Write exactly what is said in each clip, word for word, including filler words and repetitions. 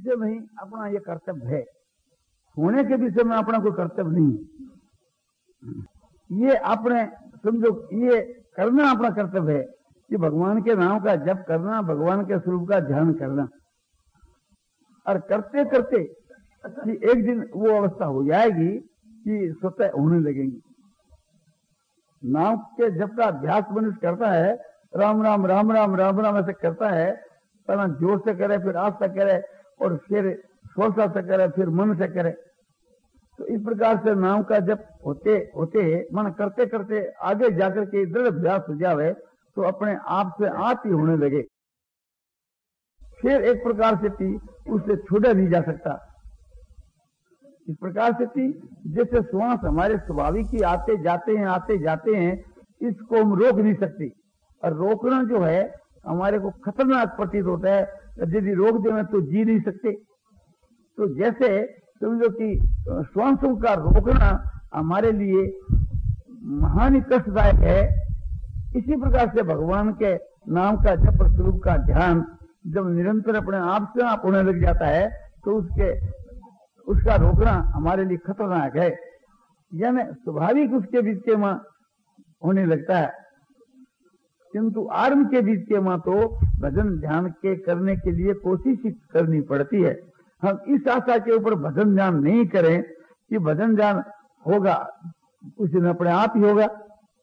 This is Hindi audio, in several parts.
विषय में ही अपना ये कर्तव्य है, होने के विषय में अपना कोई कर्तव्य नहीं है। ये अपने समझो ये करना अपना कर्तव्य है कि भगवान के नाम का जप करना, भगवान के स्वरूप का ध्यान करना, और करते करते कि एक दिन वो अवस्था हो जाएगी कि स्वतः होने लगेंगी। नाम के जप का अभ्यास मनुष्य करता है, राम राम राम राम राम राम ऐसे करता है, पहला जोर से करे, फिर आस्था करे, और फिर श्वासा से करे, फिर मन से करे। तो इस प्रकार से नाम का जप होते होते मन करते करते आगे जाकर के दृढ़ अभ्यास हो जावे तो अपने आप से आप ही होने लगे। फिर एक प्रकार से थी उससे छूटा नहीं जा सकता। इस प्रकार से थी जैसे श्वास हमारे स्वाभाविक ही आते जाते हैं आते जाते हैं, इसको हम रोक नहीं सकते, और रोकना जो है हमारे को खतरनाक प्रतीत होता है। यदि रोक देना तो जी नहीं सकते। तो जैसे समझो कि श्वासों का रोकना हमारे लिए महान कष्टदायक है, इसी प्रकार से भगवान के नाम का जप स्वरूप का ध्यान जब निरंतर अपने आप से आप होने लग जाता है तो उसके उसका रोकना हमारे लिए खतरनाक है, यानी स्वाभाविक उसके बीच के मां होने लगता है। किंतु आर्म के बीच के मां तो भजन ध्यान के करने के लिए कोशिश करनी पड़ती है। हम इस आशा के ऊपर भजन ध्यान नहीं करें कि भजन ध्यान होगा, उस दिन अपने आप ही होगा।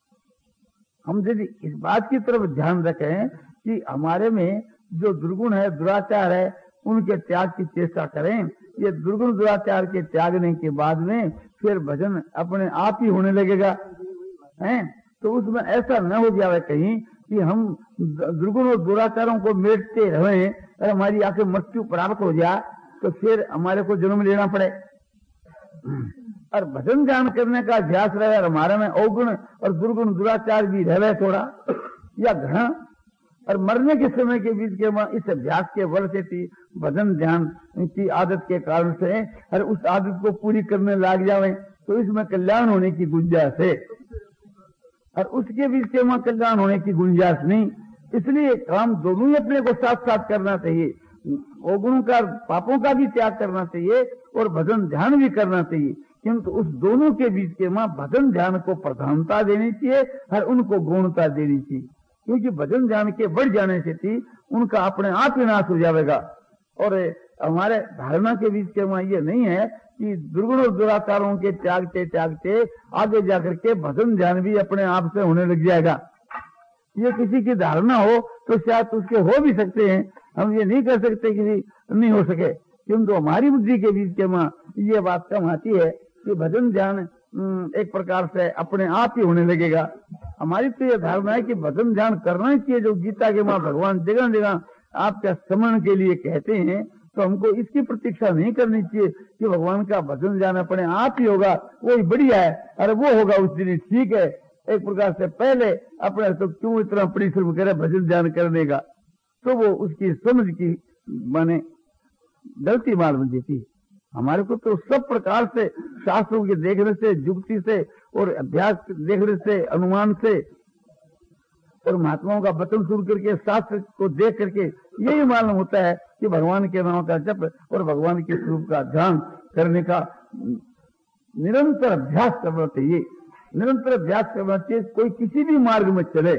हम यदि इस बात की तरफ ध्यान रखें कि हमारे में जो दुर्गुण है, दुराचार है, उनके त्याग की चेष्टा करें, ये दुर्गुण दुराचार के त्यागने के बाद में फिर भजन अपने आप ही होने लगेगा, हैं? तो उसमें ऐसा न हो जाए कहीं कि हम दुर्गुण और दुराचारों को मेटते रहें और हमारी आके मृत्यु प्राप्त हो जाए तो फिर हमारे को जन्म लेना पड़े। और भजन ध्यान करने का अभ्यास रहे और हमारे में अवगुण और दुर्गुण दुराचार भी रहे थोड़ा या घृणा, और मरने के समय के बीच के इस अभ्यास के बल से थी भजन ध्यान की आदत के कारण से और उस आदत को पूरी करने लग जावे तो इसमें कल्याण होने की गुंजाइश है, और उसके बीच के वहां कल्याण होने की गुंजाइश नहीं। इसलिए काम दोनों ही अपने को साथ साथ करना चाहिए, अवगुणों का पापों का भी त्याग करना चाहिए और भजन ध्यान भी करना चाहिए, किंतु उस दोनों के बीच के मां भजन ध्यान को प्रधानता देनी चाहिए और उनको गौणता देनी चाहिए, क्योंकि भजन ध्यान के बढ़ जाने से थी उनका अपने आप ही नाश हो जाएगा। और हमारे धारणा के बीच के वहां ये नहीं है कि दुर्गुण और दुराचारों के त्यागते त्यागते आगे जाकर के भजन ध्यान भी अपने आप से होने लग जाएगा। ये किसी की धारणा हो तो शायद उसके हो भी सकते हैं, हम ये नहीं कर सकते कि नहीं हो सके, किंतु हमारी बुद्धि के बीच के मां ये बात कम आती है कि भजन ध्यान एक प्रकार से अपने आप ही होने लगेगा। हमारी तो ये धारणा है कि भजन ध्यान करना ही चाहिए, जो गीता के मां भगवान जगह जगह आपके स्मरण के लिए कहते हैं, तो हमको इसकी प्रतीक्षा नहीं करनी चाहिए कि भगवान का भजन ध्यान अपने आप ही होगा, वो ही बढ़िया है, अरे वो होगा उस दिन ठीक है। एक प्रकार से पहले अपने तो क्यों इतना परिश्रम करे भजन ध्यान करने का, तो वो उसकी समझ की माने गलती मालूम देती। हमारे को तो सब प्रकार से शास्त्रों के देखने से, युक्ति से और अभ्यास देखने से, अनुमान से और महात्माओं का वचन सुन करके, शास्त्र को देख करके यही मालूम होता है कि भगवान के नाम का जप और भगवान के स्वरूप का ध्यान करने का निरंतर अभ्यास करना चाहिए, निरंतर अभ्यास करना चाहिए। कोई किसी भी मार्ग में चले,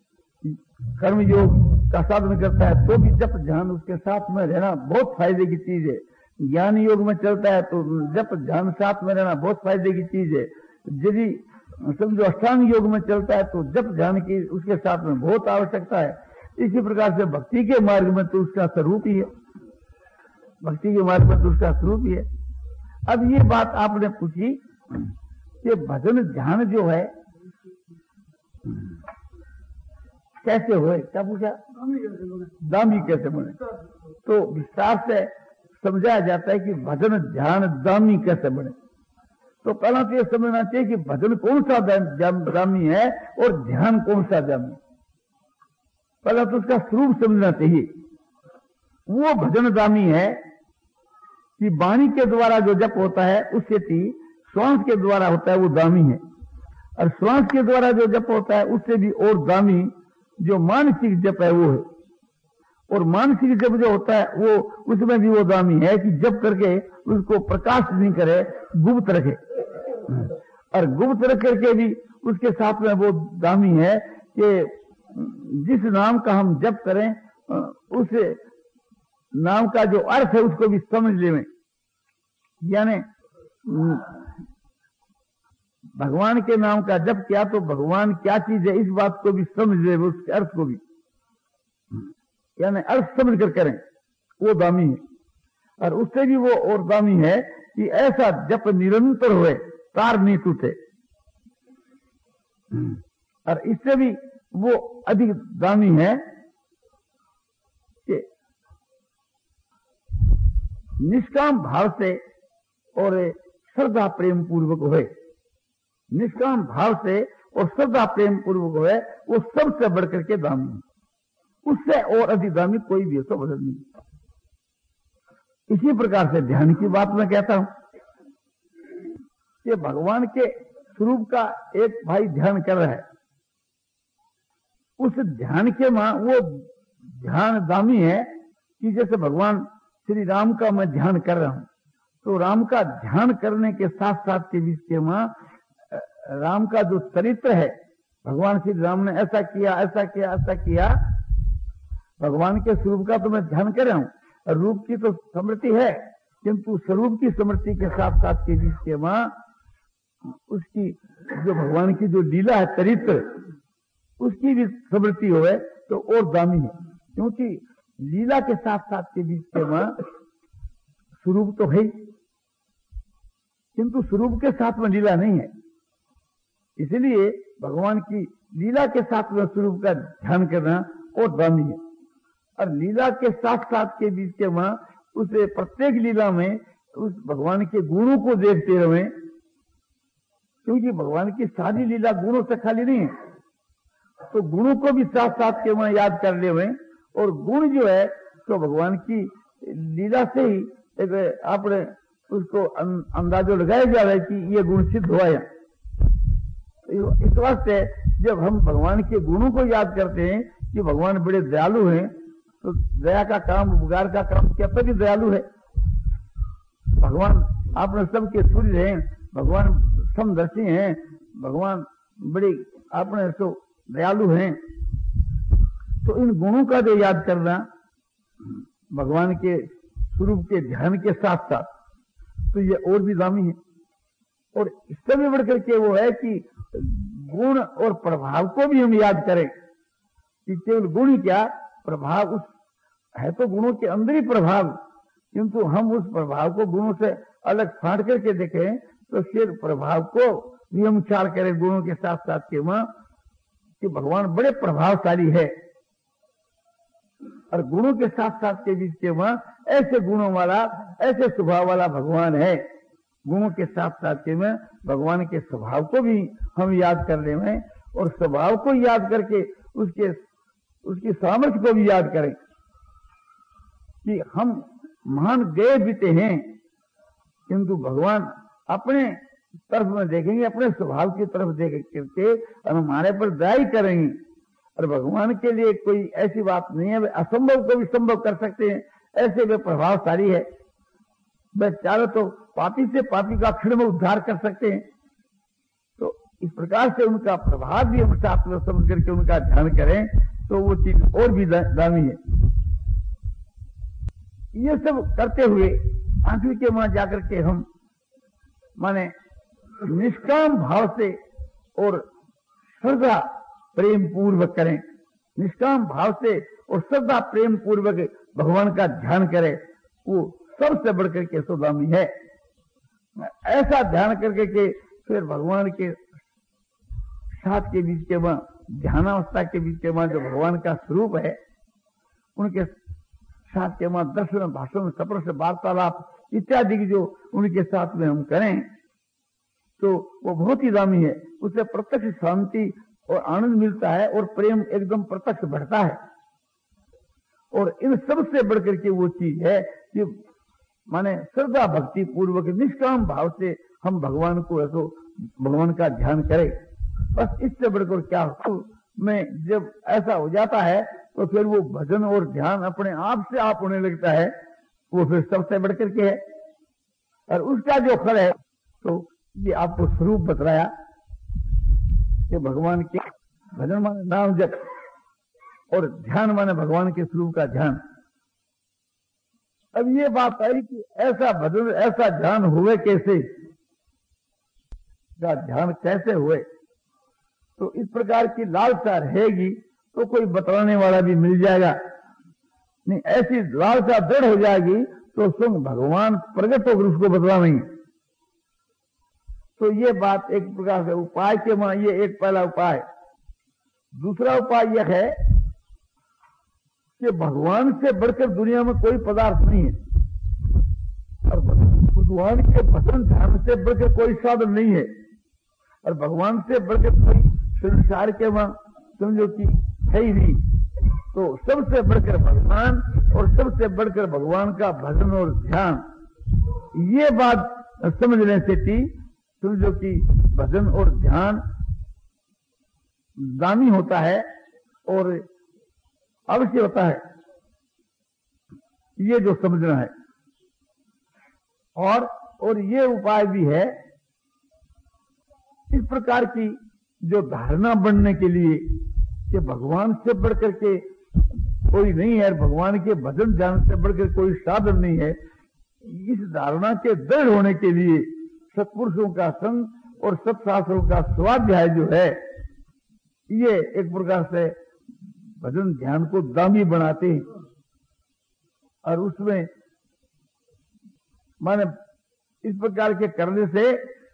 कर्म योग का साधन करता है तो भी जप ध्यान उसके साथ में रहना बहुत फायदे की चीज है। ज्ञान योग में चलता है तो जप ध्यान साथ में रहना बहुत फायदे की चीज है। यदि समझो अष्टांग योग में चलता है तो जप ध्यान की उसके साथ में बहुत आवश्यकता है। इसी प्रकार से भक्ति के मार्ग में तो उसका स्वरूप ही है, भक्ति के मार्ग में तो उसका स्वरूप ही है। अब ये बात आपने पूछी कि भजन ध्यान जो है कैसे होए, क्या पूछा? दामी कैसे बने? तो विस्तार से समझाया जाता है कि भजन ध्यान दामी कैसे बने। तो पहला तो यह समझना चाहिए कि भजन कौन सा दामी है और ध्यान कौन सा दामी। पहला तो उसका स्वरूप समझना चाहिए। वो भजन दामी है कि वाणी के द्वारा जो जप होता है उससे भी श्वास के द्वारा होता है, वो दामी है। और श्वास के द्वारा जो जप होता है उससे भी और दामी जो मानसिक जप है वो है। और मानसिक जप जो होता है वो उसमें भी वो दामी है कि जप करके उसको प्रकाश नहीं करे, गुप्त रखे। और गुप्त रख करके भी उसके साथ में वो दामी है कि जिस नाम का हम जप करें उस नाम का जो अर्थ है उसको भी समझ लें। यानी भगवान के नाम का जप किया तो भगवान क्या चीज है इस बात को भी समझ ले, उसके अर्थ को भी, यानी अर्थ समझ कर करें, वो दामी है। और उससे भी वो और दामी है कि ऐसा जप निरंतर हुए, तार नहीं टूटे। और इससे भी वो अधिक दामी है कि निष्काम भाव से और श्रद्धा प्रेम पूर्वक हुए। निष्काम भाव से और श्रद्धा प्रेम पूर्वक हुए, वो सबसे बढ़कर के दामी है। उससे और अधिक दामी कोई भी हो तो बदल नहीं। इसी प्रकार से ध्यान की बात मैं कहता हूं कि भगवान के स्वरूप का एक भाई ध्यान कर रहा है, उस ध्यान के मां वो ध्यान दामी है कि जैसे भगवान श्री राम का मैं ध्यान कर रहा हूं, तो राम का ध्यान करने के साथ साथ के बीच के मां राम का जो चरित्र है, भगवान श्री राम ने ऐसा किया ऐसा किया ऐसा किया, भगवान के स्वरूप का तो मैं ध्यान कर रहा हूं। रूप की तो स्मृति है, किंतु स्वरूप की स्मृति के साथ साथ के बीच के मां उसकी जो भगवान की जो लीला है, चरित्र, उसकी भी स्मृति होए तो और दामी है। क्योंकि लीला के साथ साथ के बीच के मां स्वरूप तो है, किंतु स्वरूप के साथ में लीला नहीं है। इसलिए भगवान की लीला के साथ में स्वरूप का ध्यान करना और दामी है। और लीला के साथ साथ के बीच के मां उसे प्रत्येक लीला में उस भगवान के गुणों को देखते रहे, क्योंकि भगवान की सारी लीला गुणों से खाली नहीं है, तो गुणों को भी साथ साथ के मां याद कर ले हुए। और गुण जो है तो भगवान की लीला से ही एक आपने उसको अंदाजो लगाया जा रहा है कि ये गुण सिद्ध हुआ है। इस वास्ते जब हम भगवान के गुणों को याद करते हैं कि भगवान बड़े दयालु हैं, तो दया का काम, उपकार का काम कैसे भी दयालु है। भगवान आपने सबके सूर्य हैं, भगवान समदर्शी हैं, भगवान बड़े आपने तो दयालु हैं। तो इन गुणों का जो याद करना भगवान के स्वरूप के ध्यान के साथ साथ, तो ये और भी दामी है। और इससे भी बढ़कर के वो है कि गुण और प्रभाव को भी हम याद करें कि केवल गुण ही क्या, प्रभाव उस है तो गुणों के अंदर ही प्रभाव, किंतु हम उस प्रभाव को गुणों से अलग फाड़ करके देखें तो फिर प्रभाव को भी हम ख्याल करें गुणों के साथ साथ के मां कि भगवान बड़े प्रभावशाली है। और गुणों के साथ साथ के बीच के मां ऐसे गुणों वाला, ऐसे स्वभाव वाला भगवान है। गुणों के साथ साथ के में भगवान के स्वभाव को भी हम याद कर ले में, और स्वभाव को याद करके उसके उसकी सामर्थ्य को भी याद करें कि हम महान गए बीते हैं, किंतु भगवान अपने तरफ में देखेंगे, अपने स्वभाव की तरफ देख करके और हमारे पर दया करेंगे। और भगवान के लिए कोई ऐसी बात नहीं है, वे असंभव को भी संभव कर सकते हैं, ऐसे वे प्रभावशाली है। वे चाहे तो पापी से पापी का क्षण में उद्धार कर सकते हैं। तो इस प्रकार से उनका प्रभाव भी हम साथ में समझ करके उनका ध्यान करें तो वो चीज और भी दामी है। ये सब करते हुए आखिर के वहां जाकर के हम माने निष्काम भाव से और श्रद्धा प्रेम पूर्वक करें, निष्काम भाव से और श्रद्धा प्रेम पूर्वक भगवान का ध्यान करें, वो सबसे बढ़कर के सुदामी है। ऐसा ध्यान करके के फिर भगवान के साथ के बीच के वहां ध्यानावस्था के बीच के वहां जो भगवान का स्वरूप है, उनके साथ के वहां दर्शन, भाषण, सप्रश, वार्तालाप इत्यादि की जो उनके साथ में हम करें तो वो बहुत ही दामी है। उससे प्रत्यक्ष शांति और आनंद मिलता है और प्रेम एकदम प्रत्यक्ष बढ़ता है। और इन सबसे बढ़कर के वो चीज है कि माने श्रद्धा भक्ति पूर्वक निष्काम भाव से हम भगवान को ऐसो भगवान का ध्यान करें। बस इससे बढ़कर क्या हो, मैं जब ऐसा हो जाता है तो फिर वो भजन और ध्यान अपने आप से आप होने लगता है, वो फिर सबसे बढ़कर के है। और उसका जो फल है, तो ये आपको स्वरूप बतलाया कि भगवान के भजन माने नाम जप और ध्यान माने भगवान के स्वरूप का ध्यान। अब ये बात आई कि ऐसा भजन ऐसा ध्यान हुए कैसे, का ध्यान कैसे हुए, तो इस प्रकार की लालसा रहेगी तो कोई बतलाने वाला भी मिल जाएगा। नहीं, ऐसी लालसा दृढ़ हो जाएगी तो स्वयं भगवान प्रकट होकर उसको बतलावेंगे। तो ये बात एक प्रकार से उपाय के वहां, ये एक पहला उपाय। दूसरा उपाय यह है कि भगवान से बढ़कर दुनिया में कोई पदार्थ नहीं है, और भगवान के भजन ध्यान से बढ़कर कोई साधन नहीं है, और भगवान से बढ़कर कोई संसार के वहां समझो कि है ही नहीं। तो सबसे बढ़कर भगवान और सबसे बढ़कर भगवान का भजन और ध्यान, ये बात समझने से थी समझो कि भजन और ध्यान दामी होता है और अवश्य होता है, ये जो समझना है। और और ये उपाय भी है, इस प्रकार की जो धारणा बनने के लिए कि भगवान से बढ़कर के कोई नहीं है, भगवान के भजन ध्यान से बढ़कर कोई साधन नहीं है, इस धारणा के दृढ़ होने के लिए सत्पुरुषों का संग और सत्शास्त्रों का स्वाध्याय जो है, ये एक प्रकार से भजन ध्यान को दामी बनाते हैं। और उसमें माने इस प्रकार के करने से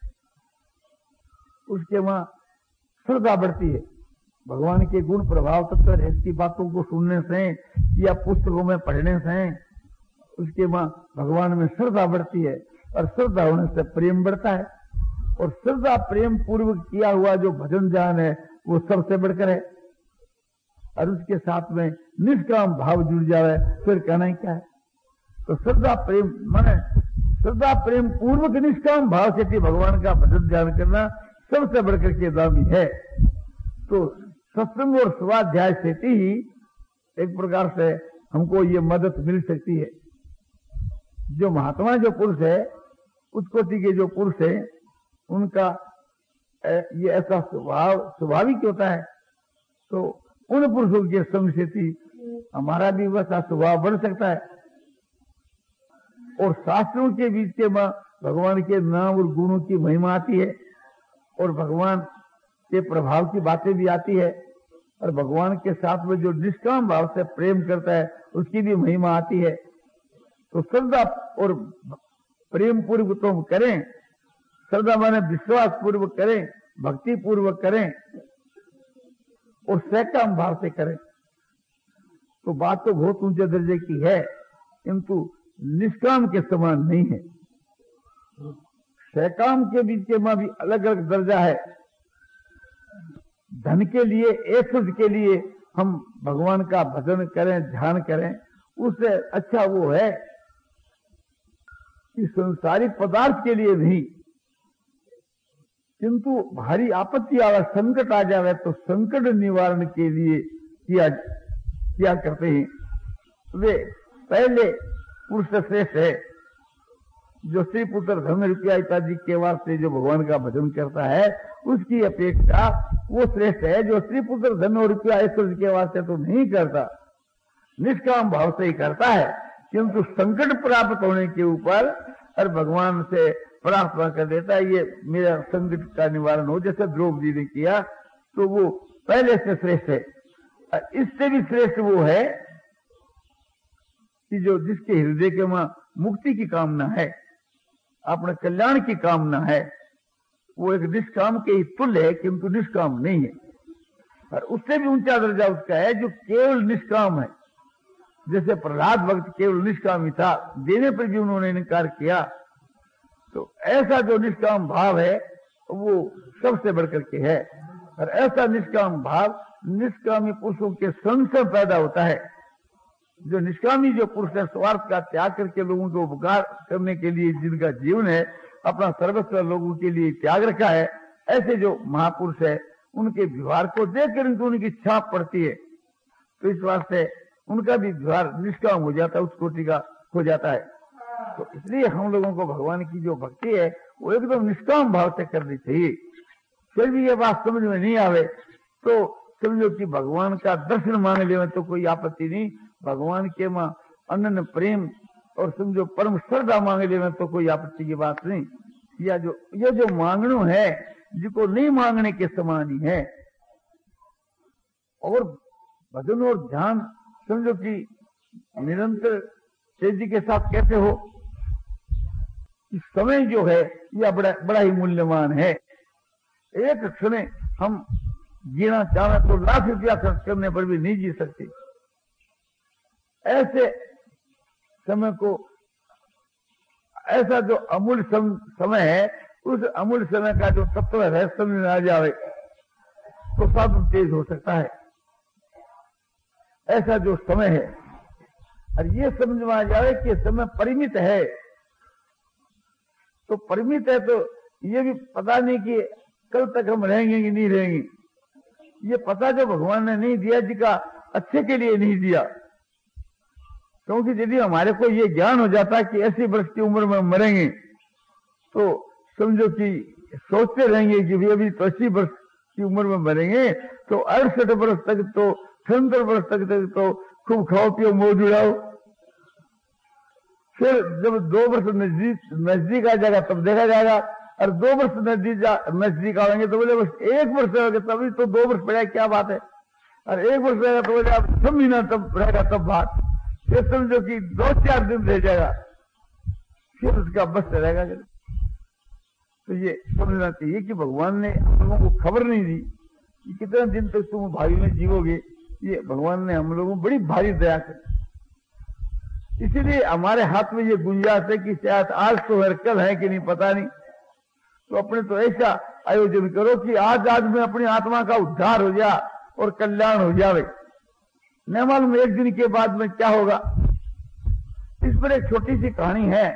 उसके वहां श्रद्धा बढ़ती है। भगवान के गुण प्रभाव तत्व रहस्य की बातों को सुनने से या पुस्तकों में पढ़ने से उसके वहां भगवान में श्रद्धा बढ़ती है, और श्रद्धा होने से प्रेम बढ़ता है, और श्रद्धा प्रेम पूर्वक किया हुआ जो भजन ध्यान है वो सबसे बढ़कर है। और उसके साथ में निष्काम भाव जुड़ जाए फिर कहना ही क्या है। तो श्रद्धा प्रेम माने श्रद्धा प्रेम पूर्वक निष्काम भाव से भगवान का भजन ध्यान करना सबसे बढ़कर के दामी है। तो सत्संग और स्वाध्याय से ही एक प्रकार से हमको ये मदद मिल सकती है। जो महात्मा जो पुरुष है, उस कोटि के जो पुरुष है, उनका ये ऐसा स्वभाव स्वाभाविक होता है। तो उन पुरुषों के संग से हमारा भी वैसा स्वभाव बढ़ सकता है। और शास्त्रों के बीच के में भगवान के नाम और गुणों की महिमा आती है, और भगवान के प्रभाव की बातें भी आती है, और भगवान के साथ में जो निष्काम भाव से प्रेम करता है उसकी भी महिमा आती है। तो श्रद्धा और प्रेम पूर्वक तो हम करें, श्रद्धा माने विश्वास पूर्वक करें, भक्ति पूर्वक करें और सकाम भाव से करें, तो बात तो बहुत ऊंचे दर्जे की है, किंतु निष्काम के समान नहीं है। सकाम के बीच के में भी अलग अलग दर्जा है। धन के लिए, ऐश्वर्य के लिए हम भगवान का भजन करें, ध्यान करें, उससे अच्छा वो है कि संसारिक पदार्थ के लिए नहीं, किंतु भारी आपत्ति आवे, संकट आ जावे तो संकट निवारण के लिए किया किया करते हैं। वे पहले पुरुष श्रेष्ठ है, जो स्त्री पुत्र धन रुपया इत्यादि के वास्ते जो भगवान का भजन करता है, उसकी अपेक्षा वो श्रेष्ठ है जो स्त्री पुत्र धन और रुपया ऐश्वर्य के वास्ते तो नहीं करता, निष्काम भाव से ही करता है, किंतु संकट प्राप्त होने के ऊपर और भगवान से प्रार्थना कर देता है, ये मेरा संकट का निवारण हो, जैसे द्रौपदी ने किया, तो वो पहले से श्रेष्ठ है। इससे भी श्रेष्ठ वो है कि जो जिसके हृदय के वहां मुक्ति की कामना है, अपने कल्याण की कामना है, वो एक निष्काम के ही तुल्य है, किंतु निष्काम नहीं है। और उससे भी ऊंचा दर्जा उसका है जो केवल निष्काम है। जैसे प्रहलाद भक्त केवल निष्कामी था, देने पर भी उन्होंने इनकार किया, तो ऐसा जो निष्काम भाव है वो सबसे बढ़कर के है। और ऐसा निष्काम भाव निष्कामी पुरुषों के संग से पैदा होता है। जो निष्कामी जो पुरुष है, स्वार्थ का त्याग करके लोगों को उपकार करने के लिए जिनका जीवन है, अपना सर्वस्व लोगों के लिए त्याग रखा है, ऐसे जो महापुरुष है, उनके व्यवहार को देखकर उनको उनकी छाप पड़ती है। तो इस वास्ते उनका भी द्वार निष्काम हो जाता है, उस कोटि का हो जाता है। तो इसलिए हम लोगों को भगवान की जो भक्ति है वो एकदम निष्काम भाव से करनी चाहिए। फिर भी ये बात समझ में नहीं आवे तो समझो कि भगवान का दर्शन मांग ले तो कोई आपत्ति नहीं, भगवान के मां अनन्य प्रेम और समझो परम श्रद्धा मांग ले तो कोई आपत्ति की बात नहीं। या जो ये जो मांगणो है जिसको नहीं मांगने के समान ही है। और भजन और ध्यान समझो कि निरंतर तेजी के साथ कैसे हो, कि समय जो है यह बड़ा बड़ा ही मूल्यवान है। एक क्षण हम जीना चाहे तो लाख रुपया खर्च करने पर भी नहीं जी सकते। ऐसे समय को, ऐसा जो अमूल्य सम, समय है, उस अमूल्य समय का जो तत्व है समझ में आ जाए तो साधु तेज हो सकता है। ऐसा जो समय है और ये समझ में आ जाए कि समय परिमित है, तो परिमित है तो ये भी पता नहीं कि कल तक हम रहेंगे कि नहीं रहेंगे। ये पता जो भगवान ने नहीं दिया, जिसका अच्छे के लिए नहीं दिया। क्योंकि यदि हमारे को ये ज्ञान हो जाता कि ऐसी वर्ष की उम्र में मरेंगे तो समझो कि सोचते रहेंगे कि भी अभी तो अस्सी वर्ष की उम्र में मरेंगे, तो अड़सठ वर्ष तक तो सत्तर वर्ष तक तक तो खूब खाओ पियो मौज उड़ाओ। फिर जब दो वर्ष नजदीक नजदीक आ जाएगा तब देखा जाएगा, और दो वर्ष नजदीक नजदीक आएंगे तो बोले बस एक वर्ष रहेगा तभी तो दो वर्ष पड़ेगा क्या बात है, और एक वर्ष रहेगा तो बोले आप छह महीना तब रहेगा तब बात। फिर समझो कि दो चार दिन रह जाएगा फिर उसका बस रहेगा। तो ये समझना चाहिए कि भगवान ने हम लोगों को खबर नहीं दी कि कितना दिन तक तुम भाई में जीवोगे। ये भगवान ने हम लोगों को बड़ी भारी दया कर, इसीलिए हमारे हाथ में ये गुंजाइश है कि शायद आज तो है कल है कि नहीं पता नहीं, तो अपने तो ऐसा आयोजन करो कि आज आज में अपनी आत्मा का उद्धार हो जाए और कल्याण हो जाए। न मालूम एक दिन के बाद में क्या होगा। इस पर एक छोटी सी कहानी है।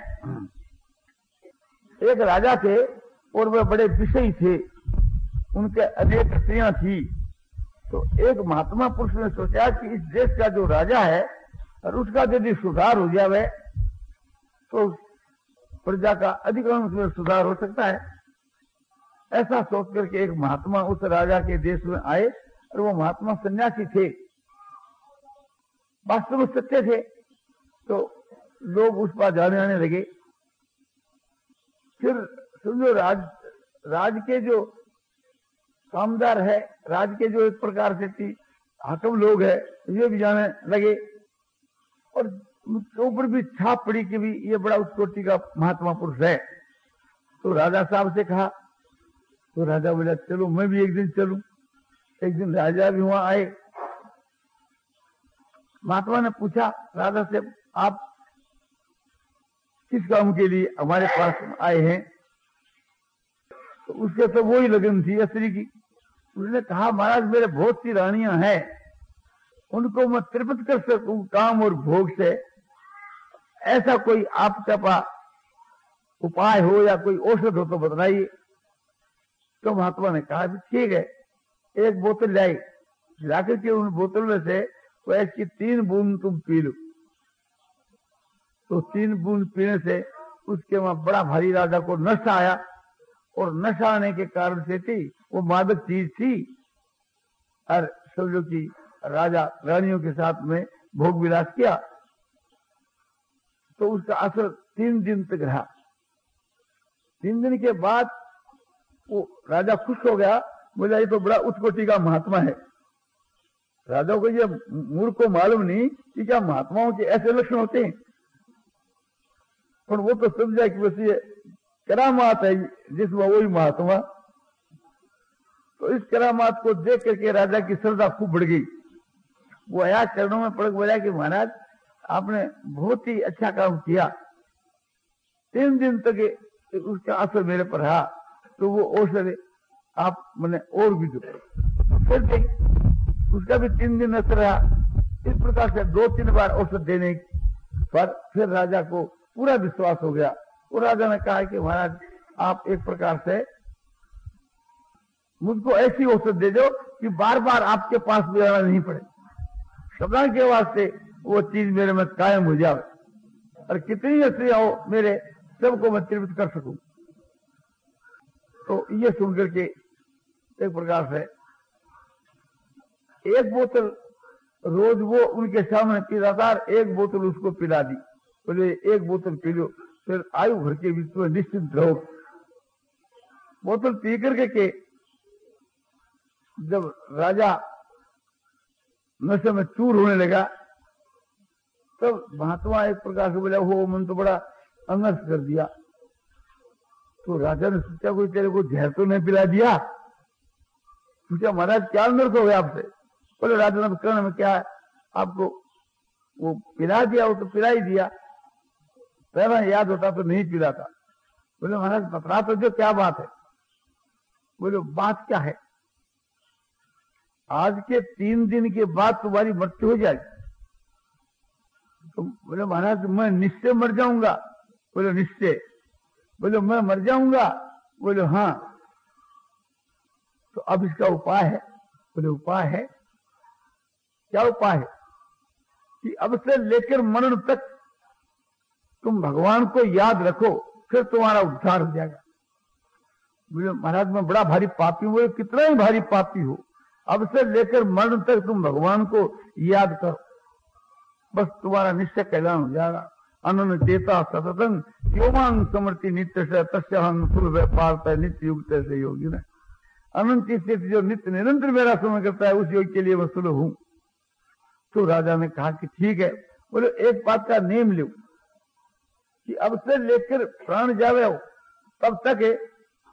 एक राजा थे और वह बड़े विषयी थे, उनके अनेक स्त्रियां थी। तो एक महात्मा पुरुष ने सोचा कि इस देश का जो राजा है और उसका यदि सुधार हो जाए तो प्रजा का अधिकांश में सुधार हो सकता है। ऐसा सोच करके एक महात्मा उस राजा के देश में आए, और वो महात्मा सन्यासी थे, वास्तव में सत्य थे। तो लोग उस पर जाने आने लगे। फिर समझो राज राज के जो कामदार है, राज के जो एक प्रकार से थी हाकिम लोग है, ये भी जाने लगे, और ऊपर भी छाप पड़ी कि भी ये बड़ा उच्च कोटि का महात्मा पुरुष है। तो राजा साहब से कहा, तो राजा बोला चलो मैं भी एक दिन चलूं। एक दिन राजा भी वहां आए। महात्मा ने पूछा राजा से, आप किस काम के लिए हमारे पास आए हैं? तो उसके तो वही लगन थी स्त्री की। उसने कहा महाराज मेरे बहुत सी रानियां हैं, उनको मैं तृप्त कर सकूं काम और भोग से, ऐसा कोई आपके पास उपाय हो या कोई औषध हो तो बताइए। तो महात्मा ने कहा ठीक है, एक बोतल लाई, लाकर के उन बोतल में से तो ऐसी तीन बूंद तुम पी लो। तो तीन बूंद पीने से उसके वहां बड़ा भारी राजा को नशा आया, और नशा आने के कारण से थी वो मादक चीज थी, और समझो कि राजा रानियों के साथ में भोग विलास किया। तो उसका असर तीन दिन तक रहा। तीन दिन के बाद वो राजा खुश हो गया, बोला ये तो बड़ा उत्कोटि का महात्मा है। राजा को ये मूर्ख को मालूम नहीं कि क्या महात्माओं के ऐसे लक्षण होते हैं, पर वो तो समझा कि बस ये करामात है जिसमें वही महात्मा। तो इस करामात को देख करके राजा की श्रद्धा खूब बढ़ गई। वो आया चरणों में पड़ बोला कि महाराज आपने बहुत ही अच्छा काम किया। तीन दिन तक उसका असर मेरे पर रहा, तो वो औषध आप मैंने और भी दो। फिर गई, उसका भी तीन दिन असर रहा। इस प्रकार से दो तीन बार औषध देने पर फिर राजा को पूरा विश्वास हो गया। वो राजा ने कहा कि महाराज आप एक प्रकार से मुझको ऐसी औषध दे दो कि बार बार आपके पास भी आना नहीं पड़े। सदा के वास्ते वो चीज मेरे में कायम हो जाए और कितनी स्त्री हो मेरे सबको मैं तृप्त कर सकूं। तो ये सुनकर के एक प्रकार से एक बोतल रोज वो उनके सामने पीता था, एक बोतल उसको पिला दी, बोले एक बोतल पी लो, फिर आयु भर के बीच में निश्चिंत रहो। बोतल पी करके के जब राजा नशे में चूर होने लगा तब महात्मा एक प्रकार से बोला, हो मन तो बड़ा अनर्थ कर दिया। तो राजा ने सोचा कोई तेरे को जहर तो नहीं पिला दिया? पूछा महाराज क्या अनर्थ हो गया आपसे? बोले राजा ने कर्ण में क्या है, आपको वो पिला दिया, वो तो पिला ही दिया, पहला याद होता तो नहीं पिलाता। बोले महाराज बता तो जो क्या बात है? बोले बात क्या है, आज के तीन दिन के बाद तुम्हारी मृत्यु हो जाएगी। तो बोले महाराज मैं निश्चय मर जाऊंगा। बोले निश्चय? बोले मैं मर जाऊंगा? बोले हाँ। तो अब इसका उपाय है? बोले उपाय है। क्या उपाय है? कि अब से लेकर मरण तक तुम भगवान को याद रखो, फिर तुम्हारा उद्धार हो जाएगा। बोले महाराज मैं बड़ा भारी पापी हूं। बोले कितना ही भारी पापी हो, अब से लेकर मरण तक तुम भगवान को याद करो, बस तुम्हारा निश्चय कल्याण हो जाएगा। अनन्य चेता सततंग योमांग समृति नित्य से तस्याहं सुलभ पार्थ नित्य युक्त से योगी न। अनंत चेत जो नित्य निरंतर मेरा स्मरण करता है उस योग के लिए मैं सुलभ हूं। तो राजा ने कहा कि ठीक है। बोले एक बात का नियम लो कि अब से लेकर प्राण जावे हो तब तक है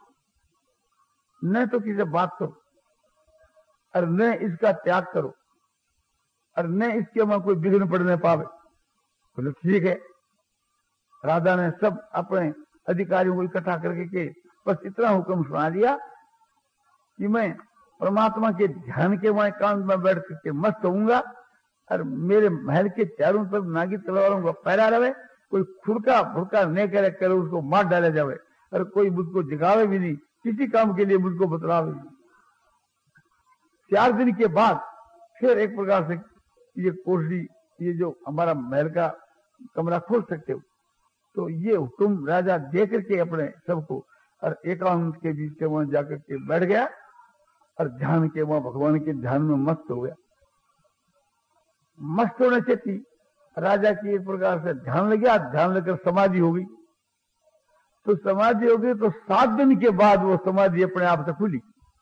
न तो किसी बात करो और न इसका त्याग करो और न इसके में कोई विघ्न पड़ने पावे। बोले ठीक है। राजा ने सब अपने अधिकारियों को इकट्ठा करके के बस इतना हुक्म सुना दिया कि मैं परमात्मा के ध्यान के वहां कांत में बैठ करके मस्त होऊंगा और मेरे महल के चारों तरफ नागी तलवारों का पैरा रहे, कोई खुड़का भुड़का नहीं करे करे उसको मार डाला जावे और कोई मुझको जगावे भी नहीं, किसी काम के लिए मुझको बतलावे नहीं। चार दिन के बाद फिर एक प्रकार से ये कोठरी, ये जो हमारा महल का कमरा खोल सकते हो। तो ये हुक्म राजा दे करके अपने सबको और एकांत के बीच के वहां जाकर के बैठ गया और ध्यान के वहां भगवान के ध्यान में मस्त हो गया। मस्त होने से थी राजा की एक प्रकार से ध्यान लग गया, ध्यान लेकर समाधि हो गई। तो समाधि हो गई तो सात दिन के बाद वो समाधि अपने आप से खुली।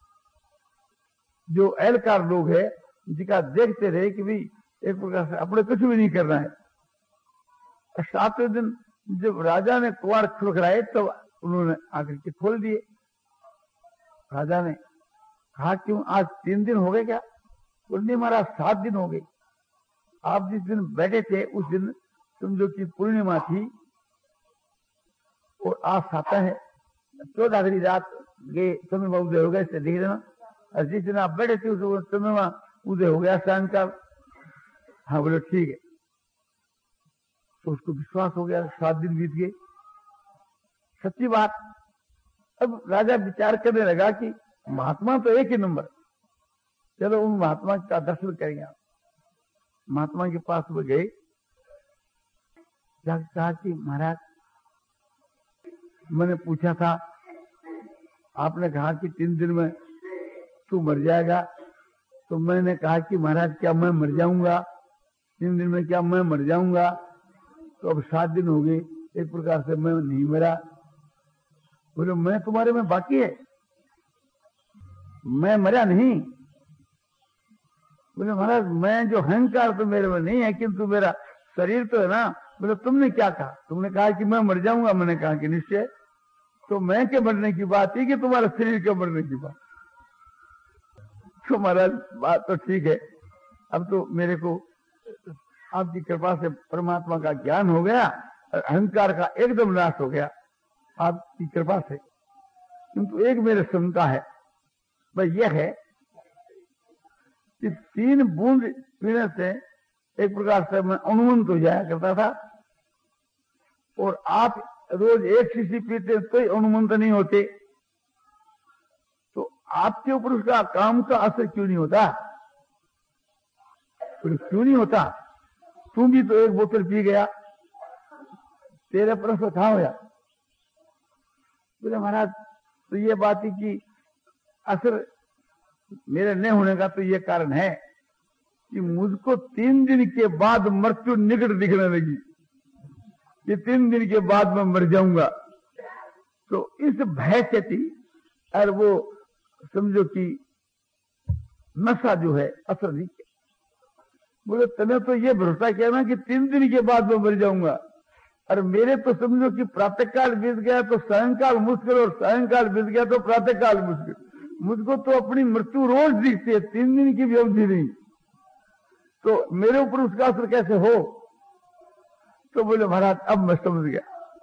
जो एहलकार लोग है जिनका देखते रहे कि भाई एक प्रकार से अपने कुछ भी नहीं करना है। सातवें दिन जब राजा ने कुआर खुलखलाए तो उन्होंने आकर के खोल दिए। राजा ने कहा क्यों आज तीन दिन हो गए क्या? बोले महाराज सात दिन हो गए। आप जिस दिन बैठे थे उस दिन समझो कि पूर्णिमा थी और आज साता है, चौदहवीं रात गए चंद्रमा उदय हो गया, इससे देख लेना। और जिस दिन आप बैठे थे उस चंद्रमा उदय हो गया सायंकाल। हाँ बोले ठीक है। तो उसको विश्वास हो गया, सात दिन बीत गए, सच्ची बात। अब राजा विचार करने लगा कि महात्मा तो एक ही नंबर, चलो उन महात्मा का दर्शन करेंगे। आप महात्मा के पास वो गए, जाकर कहा कि महाराज मैंने पूछा था, आपने कहा कि तीन दिन में तू मर जाएगा। तो मैंने कहा कि महाराज क्या मैं मर जाऊंगा? तीन दिन में क्या मैं मर जाऊंगा? तो अब सात दिन हो गए, एक प्रकार से मैं नहीं मरा। बोले मैं तुम्हारे में बाकी है, मैं मरा नहीं। बोले महाराज मैं जो अहंकार तो मेरे में नहीं है, किंतु मेरा शरीर तो है ना। बोले तुमने क्या कहा? तुमने कहा कि मैं मर जाऊंगा। मैंने कहा कि निश्चय। तो मैं के मरने की बात है कि तुम्हारा शरीर के मरने की बात? तो महाराज बात तो ठीक है, अब तो मेरे को आपकी कृपा से परमात्मा का ज्ञान हो गया और अहंकार का एकदम नाश हो गया आपकी कृपा से। किंतु एक मेरे शंका है, वह यह है कि तीन बूंद पीने से एक प्रकार से मैं अनुमंत हो जाया करता था और आप रोज एक शीशी पीते तो ही अनुमंत नहीं होते। तो आपके ऊपर उसका काम का असर क्यों नहीं होता? बोले क्यों नहीं होता, तू भी तो एक बोतल पी गया, तेरे पर असर कहाँ होया। बोले महाराज तो ये बात ही कि असर मेरे नहीं होने का तो ये कारण है कि मुझको तीन दिन के बाद मृत्यु निकट दिखने लगी, कि तीन दिन के बाद मैं मर जाऊंगा। तो इस भय से थी, और वो समझो कि नशा जो है असर नहीं किया। बोले तने तो ये भरोसा किया ना कि तीन दिन के बाद मैं मर जाऊंगा, और मेरे तो समझो कि प्रातःकाल बीत गया तो सायंकाल मुश्किल, और सायंकाल बीत गया तो प्रातःकाल मुश्किल। मुझको तो अपनी मृत्यु रोज दिखती है, तीन दिन की भी अवधि नहीं, तो मेरे ऊपर उसका असर कैसे हो। तो बोले महाराज अब मैं समझ गया।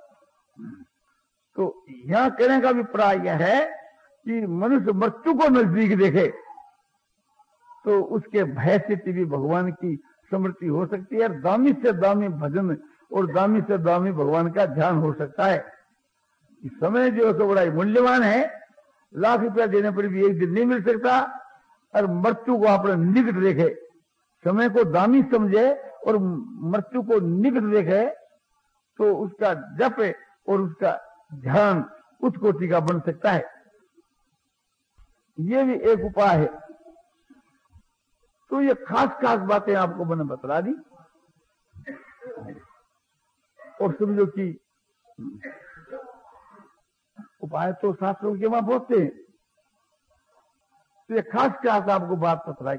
तो यहां कहने का अभिप्राय यह है कि मनुष्य मृत्यु को नजदीक देखे तो उसके भय से भी भगवान की स्मृति हो सकती है, और दामी से दामी भजन और दामी से दामी भगवान का ध्यान हो सकता है। समय जो है तो बड़ा ही मूल्यवान है, लाख रुपया देने पर भी एक दिन नहीं मिल सकता, और मृत्यु को अपने निकट देखे, समय को दामी समझे और मृत्यु को निकट देखे, तो उसका जप और उसका ध्यान उच्च कोटि का बन सकता है। ये भी एक उपाय है। तो ये खास खास बातें आपको मैंने बतला दी, और समझो कि उपाय तो शास्त्रों के वहां पहुंचते हैं। तो ये खास खास आपको बात बतलाई।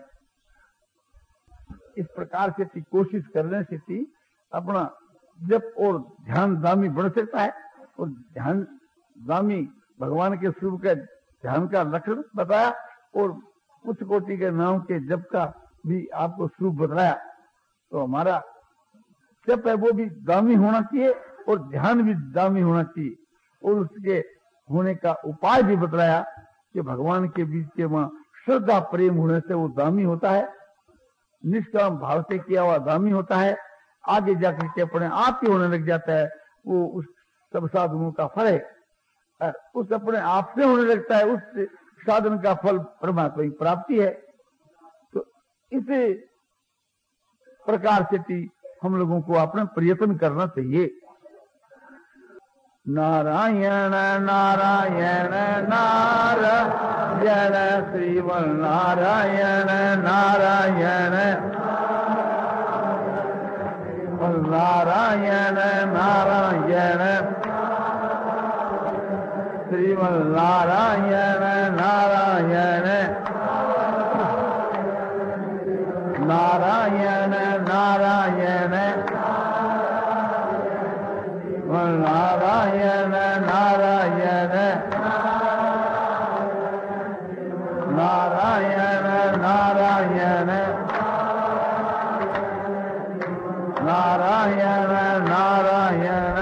इस प्रकार से थी कोशिश करने से थी अपना जप और ध्यान दामी बढ़ सकता है, और ध्यान दामी भगवान के स्वरूप के ध्यान का लक्षण बताया, और उच्च कोटि के नाम के जप का भी आपको स्वरूप बताया। तो हमारा जप है वो भी दामी होना चाहिए, और ध्यान भी दामी होना चाहिए, और उसके होने का उपाय भी बतलाया कि भगवान के बीच के वहां श्रद्धा प्रेम होने से वो दामी होता है, निष्काम भाव से किया हुआ दामी होता है, आगे जाकर के अपने आप ही होने लग जाता है। वो उस सब साधनों का फल है, और उस अपने आप से होने लगता है, उस साधन का फल परमात्मा की प्राप्ति है। तो इस प्रकार से हम लोगों को अपना प्रयत्न करना चाहिए। नारायण नारायण नारायण श्रीमन नारायण नारायण नारायण नारायण श्रीमन नारायण नारायण नारायण नारायण नारायण नारायण नारायण नारायण नारायण नारायण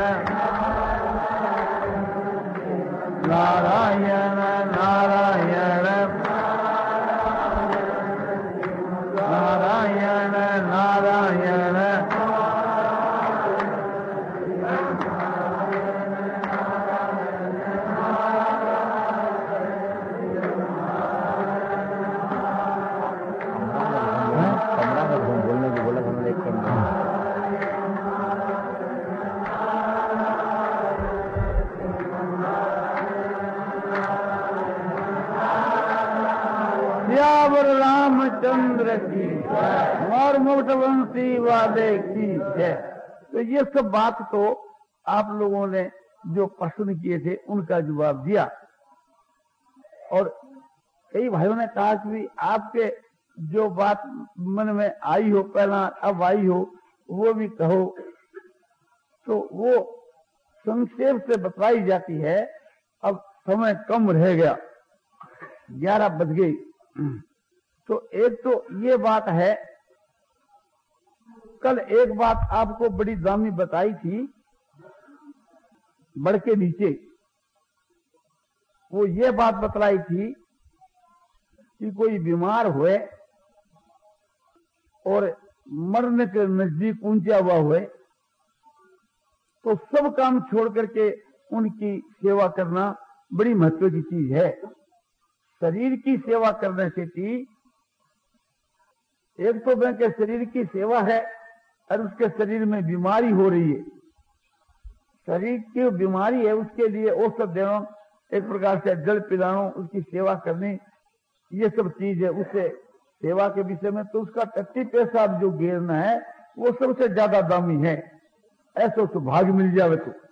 नारायण नारायण नारायण नारायण रामचंद्र की और मोटवंशी वाले की है। तो ये सब बात तो आप लोगों ने जो प्रश्न किए थे उनका जवाब दिया, और कई भाइयों ने कहा कि आपके जो बात मन में आई हो पहला अब आई हो वो भी कहो। तो वो संक्षेप से बतलाई जाती है। अब समय कम रह गया, ग्यारह बज गई। तो एक तो ये बात है, कल एक बात आपको बड़ी दामी बताई थी बढ़ के नीचे। वो ये बात बतलाई थी कि कोई बीमार हुए और मरने के नजदीक पहुंचा हुआ हुए तो सब काम छोड़ करके उनकी सेवा करना बड़ी महत्व की चीज है। शरीर की सेवा करने से थी एक तो बैंक के शरीर की सेवा है और उसके शरीर में बीमारी हो रही है। शरीर की बीमारी है, उसके लिए औषध देना, एक प्रकार से जल पिलाना, उसकी सेवा करनी, ये सब चीज है। उससे सेवा के विषय में तो उसका टट्टी पेशाब जो गिरना है वो सबसे ज्यादा दामी है। ऐसा तो भाग मिल जावे तो